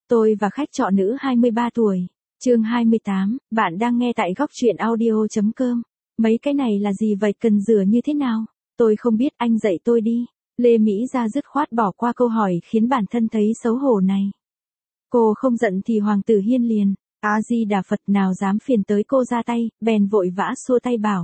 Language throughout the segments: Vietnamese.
Tôi và khách trọ nữ 23 tuổi. Chương 28, bạn đang nghe tại góc truyện audio.com. Mấy cái này là gì vậy, cần rửa như thế nào? Tôi không biết, anh dạy tôi đi. Lê Mỹ Gia dứt khoát bỏ qua câu hỏi khiến bản thân thấy xấu hổ này. Cô không giận thì Hoàng Tử Hiên liền, A-di-đà Phật, nào dám phiền tới cô ra tay, bèn vội vã xua tay bảo.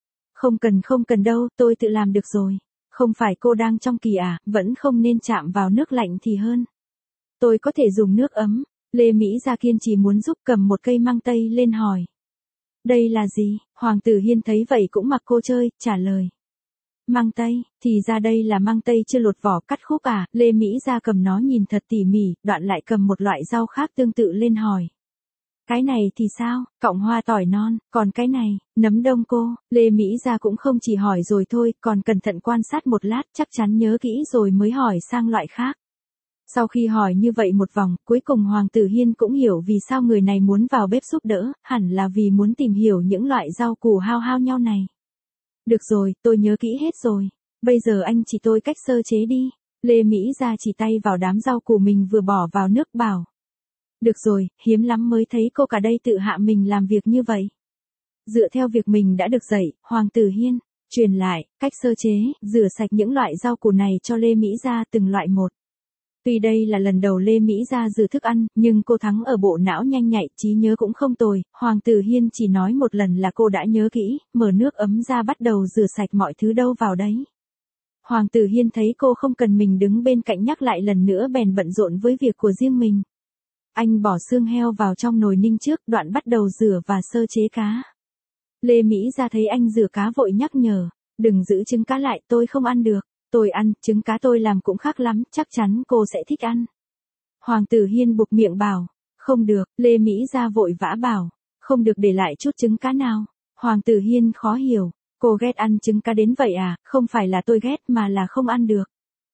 Không cần đâu, tôi tự làm được rồi. Không phải cô đang trong kỳ à, vẫn không nên chạm vào nước lạnh thì hơn. Tôi có thể dùng nước ấm. Lê Mỹ Gia kiên trì muốn giúp, cầm một cây măng tây lên hỏi. Đây là gì? Hoàng Tử Hiên thấy vậy cũng mặc cô chơi, trả lời. Măng tây, thì ra đây là măng tây chưa lột vỏ cắt khúc à? Lê Mỹ Gia cầm nó nhìn thật tỉ mỉ, đoạn lại cầm một loại rau khác tương tự lên hỏi. Cái này thì sao? Cọng hoa tỏi non, còn cái này, nấm đông cô. Lê Mỹ Gia cũng không chỉ hỏi rồi thôi, còn cẩn thận quan sát một lát, chắc chắn nhớ kỹ rồi mới hỏi sang loại khác. Sau khi hỏi như vậy một vòng, cuối cùng Hoàng Tử Hiên cũng hiểu vì sao người này muốn vào bếp giúp đỡ, hẳn là vì muốn tìm hiểu những loại rau củ hao nhau này. Được rồi, tôi nhớ kỹ hết rồi. Bây giờ anh chỉ tôi cách sơ chế đi. Lê Mỹ Gia chỉ tay vào đám rau củ mình vừa bỏ vào nước bảo. Được rồi, hiếm lắm mới thấy cô cả đây tự hạ mình làm việc như vậy. Dựa theo việc mình đã được dạy, Hoàng Tử Hiên truyền lại cách sơ chế, rửa sạch những loại rau củ này cho Lê Mỹ Gia từng loại một. Tuy đây là lần đầu Lê Mỹ Gia rửa thức ăn, nhưng cô thắng ở bộ não nhanh nhạy, trí nhớ cũng không tồi. Hoàng Tử Hiên chỉ nói một lần là cô đã nhớ kỹ, mở nước ấm ra bắt đầu rửa sạch mọi thứ đâu vào đấy. Hoàng Tử Hiên thấy cô không cần mình đứng bên cạnh nhắc lại lần nữa bèn bận rộn với việc của riêng mình. Anh bỏ xương heo vào trong nồi ninh trước, đoạn bắt đầu rửa và sơ chế cá. Lê Mỹ Gia thấy anh rửa cá vội nhắc nhở, đừng giữ trứng cá lại, tôi không ăn được. Tôi ăn, trứng cá tôi làm cũng khác lắm, chắc chắn cô sẽ thích ăn. Hoàng Tử Hiên buộc miệng bảo, không được. Lê Mỹ Gia vội vã bảo, không được để lại chút trứng cá nào. Hoàng Tử Hiên khó hiểu, cô ghét ăn trứng cá đến vậy à? Không phải là tôi ghét mà là không ăn được.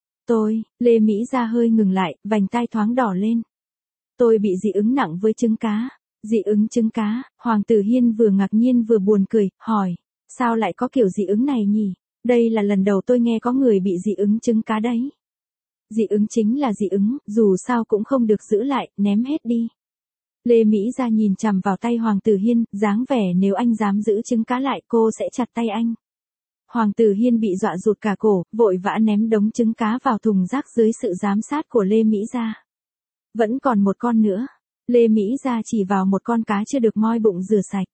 Lê Mỹ Gia hơi ngừng lại, vành tai thoáng đỏ lên. Tôi bị dị ứng nặng với trứng cá. Dị ứng trứng cá? Hoàng Tử Hiên vừa ngạc nhiên vừa buồn cười, hỏi, sao lại có kiểu dị ứng này nhỉ? Đây là lần đầu tôi nghe có người bị dị ứng trứng cá đấy. Dị ứng chính là dị ứng, dù sao cũng không được giữ lại, ném hết đi. Lê Mỹ Gia nhìn chằm vào tay Hoàng Tử Hiên, dáng vẻ nếu anh dám giữ trứng cá lại cô sẽ chặt tay anh. Hoàng Tử Hiên bị dọa rụt cả cổ, vội vã ném đống trứng cá vào thùng rác dưới sự giám sát của Lê Mỹ Gia. Vẫn còn một con nữa. Lê Mỹ Gia chỉ vào một con cá chưa được moi bụng rửa sạch.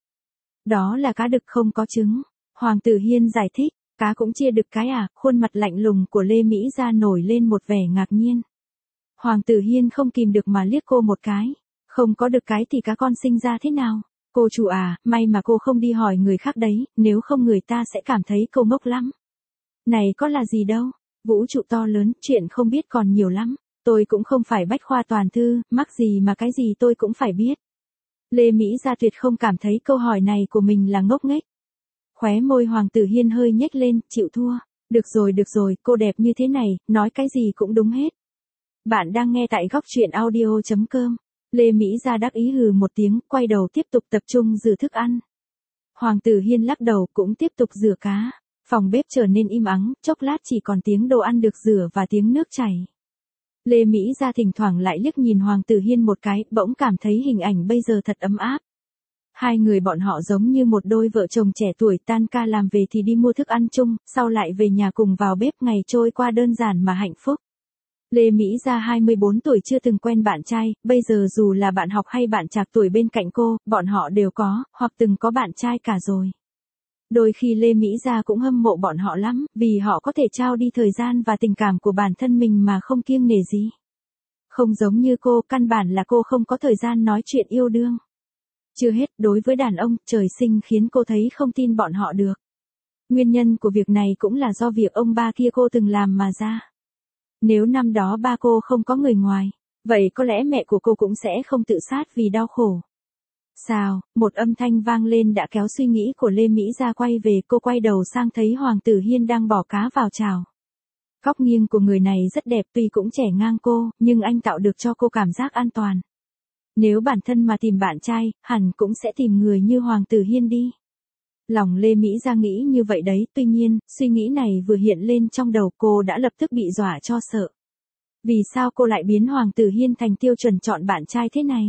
Đó là cá đực không có trứng. Hoàng Tử Hiên giải thích. Cá cũng chia đực cái à? Khuôn mặt lạnh lùng của Lê Mỹ Gia nổi lên một vẻ ngạc nhiên. Hoàng Tử Hiên không kìm được mà liếc cô một cái. Không có đực cái thì cá con sinh ra thế nào? Cô chủ à, may mà cô không đi hỏi người khác đấy, nếu không người ta sẽ cảm thấy cô ngốc lắm. Này có là gì đâu, vũ trụ to lớn, chuyện không biết còn nhiều lắm. Tôi cũng không phải bách khoa toàn thư, mắc gì mà cái gì tôi cũng phải biết. Lê Mỹ Gia tuyệt không cảm thấy câu hỏi này của mình là ngốc nghếch. Khóe môi Hoàng Tử Hiên hơi nhếch lên, chịu thua. Được rồi, cô đẹp như thế này, nói cái gì cũng đúng hết. Bạn đang nghe tại góc truyện audio.com. Lê Mỹ Gia đắc ý hừ một tiếng, quay đầu tiếp tục tập trung rửa thức ăn. Hoàng Tử Hiên lắc đầu cũng tiếp tục rửa cá. Phòng bếp trở nên im ắng, chốc lát chỉ còn tiếng đồ ăn được rửa và tiếng nước chảy. Lê Mỹ Gia thỉnh thoảng lại liếc nhìn Hoàng Tử Hiên một cái, bỗng cảm thấy hình ảnh bây giờ thật ấm áp. Hai người bọn họ giống như một đôi vợ chồng trẻ tuổi, tan ca làm về thì đi mua thức ăn chung, sau lại về nhà cùng vào bếp, ngày trôi qua đơn giản mà hạnh phúc. Lê Mỹ Gia 24 tuổi chưa từng quen bạn trai, bây giờ dù là bạn học hay bạn trạc tuổi bên cạnh cô, bọn họ đều có, hoặc từng có bạn trai cả rồi. Đôi khi Lê Mỹ Gia cũng hâm mộ bọn họ lắm, vì họ có thể trao đi thời gian và tình cảm của bản thân mình mà không kiêng nể gì. Không giống như cô, căn bản là cô không có thời gian nói chuyện yêu đương. Chưa hết, đối với đàn ông, trời sinh khiến cô thấy không tin bọn họ được. Nguyên nhân của việc này cũng là do việc ông ba kia cô từng làm mà ra. Nếu năm đó ba cô không có người ngoài, vậy có lẽ mẹ của cô cũng sẽ không tự sát vì đau khổ. Xào, một âm thanh vang lên đã kéo suy nghĩ của Lê Mỹ Gia quay về, cô quay đầu sang thấy Hoàng Tử Hiên đang bỏ cá vào chảo. Góc nghiêng của người này rất đẹp, tuy cũng trẻ ngang cô, nhưng anh tạo được cho cô cảm giác an toàn. Nếu bản thân mà tìm bạn trai, hẳn cũng sẽ tìm người như Hoàng Tử Hiên đi. Lòng Lê Mỹ Gia nghĩ như vậy đấy, tuy nhiên, suy nghĩ này vừa hiện lên trong đầu cô đã lập tức bị dọa cho sợ. Vì sao cô lại biến Hoàng tử Hiên thành tiêu chuẩn chọn bạn trai thế này?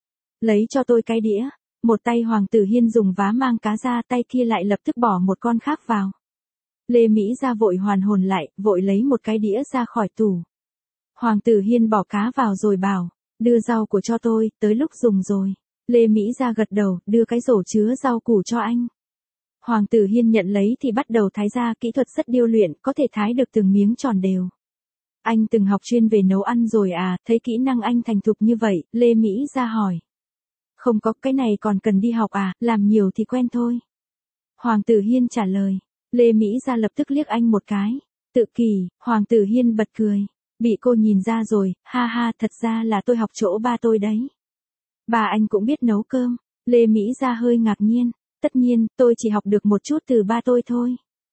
Lấy cho tôi cái đĩa. Một tay Hoàng tử Hiên dùng vá mang cá ra, tay kia lại lập tức bỏ một con khác vào. Lê Mỹ Gia vội hoàn hồn lại, vội lấy một cái đĩa ra khỏi tủ. Hoàng tử Hiên bỏ cá vào rồi bảo, đưa rau củ cho tôi, tới lúc dùng rồi. Lê Mỹ Gia gật đầu, đưa cái rổ chứa rau củ cho anh. Hoàng tử Hiên nhận lấy thì bắt đầu thái ra, kỹ thuật rất điêu luyện, có thể thái được từng miếng tròn đều. Anh từng học chuyên về nấu ăn rồi à, thấy kỹ năng anh thành thục như vậy, Lê Mỹ Gia hỏi. Không có, cái này còn cần đi học à, làm nhiều thì quen thôi. Hoàng tử Hiên trả lời. Lê Mỹ Gia lập tức liếc anh một cái. Tự kỷ, Hoàng tử Hiên bật cười. Bị cô nhìn ra rồi, ha ha, thật ra là tôi học chỗ ba tôi đấy. Bà anh cũng biết nấu cơm. Lê Mỹ Gia hơi ngạc nhiên. Tất nhiên, tôi chỉ học được một chút từ ba tôi thôi.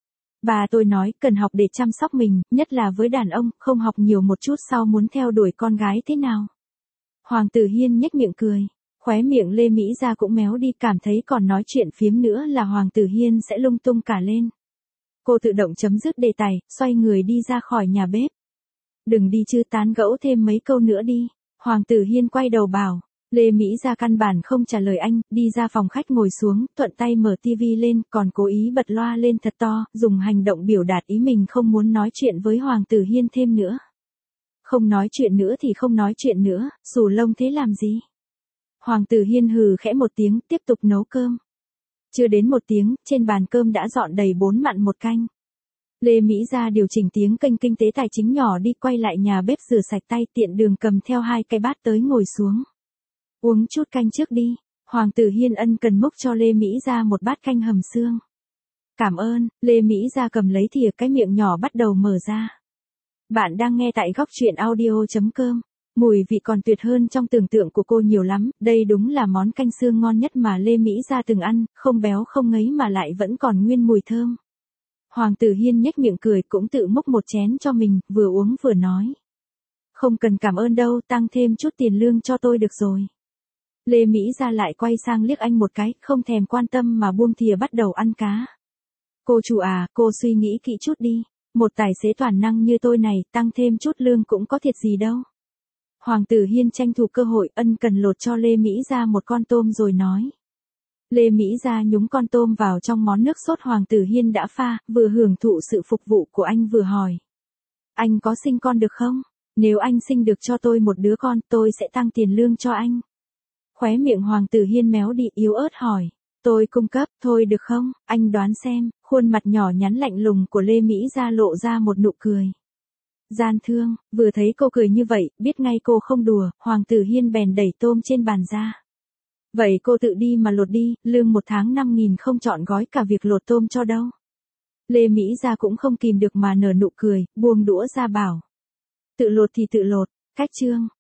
Bà tôi nói, cần học để chăm sóc mình, nhất là với đàn ông, không học nhiều một chút sau muốn theo đuổi con gái thế nào. Hoàng tử Hiên nhếch miệng cười. Khóe miệng Lê Mỹ Gia cũng méo đi, cảm thấy còn nói chuyện phiếm nữa là Hoàng tử Hiên sẽ lung tung cả lên. Cô tự động chấm dứt đề tài, xoay người đi ra khỏi nhà bếp. Đừng đi chứ, tán gẫu thêm mấy câu nữa đi. Hoàng tử Hiên quay đầu bảo. Lê Mỹ Gia căn bản không trả lời anh, đi ra phòng khách ngồi xuống, thuận tay mở tivi lên, còn cố ý bật loa lên thật to, dùng hành động biểu đạt ý mình không muốn nói chuyện với Hoàng tử Hiên thêm nữa. Không nói chuyện nữa thì không nói chuyện nữa, xù lông thế làm gì? Hoàng tử Hiên hừ khẽ một tiếng, tiếp tục nấu cơm. Chưa đến một tiếng, trên bàn cơm đã dọn đầy 4 mặn 1 canh. Lê Mỹ Gia điều chỉnh tiếng kênh kinh tế tài chính nhỏ đi, quay lại nhà bếp rửa sạch tay, tiện đường cầm theo 2 cái bát tới ngồi xuống. Uống chút canh trước đi. Hoàng tử Hiên ân cần múc cho Lê Mỹ Gia một bát canh hầm xương. Cảm ơn. Lê Mỹ Gia cầm lấy thìa, cái miệng nhỏ bắt đầu mở ra. Bạn đang nghe tại góc truyện audio.com. Mùi vị còn tuyệt hơn trong tưởng tượng của cô nhiều lắm, đây đúng là món canh xương ngon nhất mà Lê Mỹ Gia từng ăn, không béo không ngấy mà lại vẫn còn nguyên mùi thơm. Hoàng tử Hiên nhếch miệng cười, cũng tự múc một chén cho mình, vừa uống vừa nói. Không cần cảm ơn đâu, tăng thêm chút tiền lương cho tôi được rồi. Lê Mỹ Gia lại quay sang liếc anh một cái, không thèm quan tâm mà buông thìa bắt đầu ăn cá. Cô chủ à, cô suy nghĩ kỹ chút đi, một tài xế toàn năng như tôi này, tăng thêm chút lương cũng có thiệt gì đâu. Hoàng tử Hiên tranh thủ cơ hội, ân cần lột cho Lê Mỹ Gia một con tôm rồi nói. Lê Mỹ Gia nhúng con tôm vào trong món nước sốt Hoàng tử Hiên đã pha, vừa hưởng thụ sự phục vụ của anh vừa hỏi. Anh có sinh con được không? Nếu anh sinh được cho tôi một đứa con, tôi sẽ tăng tiền lương cho anh. Khóe miệng Hoàng tử Hiên méo đi, yếu ớt hỏi. Tôi cung cấp, thôi được không? Anh đoán xem. Khuôn mặt nhỏ nhắn lạnh lùng của Lê Mỹ Gia lộ ra một nụ cười. Gian thương, vừa thấy cô cười như vậy, biết ngay cô không đùa, Hoàng tử Hiên bèn đẩy tôm trên bàn ra. Vậy cô tự đi mà lột đi, lương 1 tháng 5.000 không chọn gói cả việc lột tôm cho đâu. Lê Mỹ Gia cũng không kìm được mà nở nụ cười, buông đũa ra bảo. Tự lột thì tự lột, cách chương.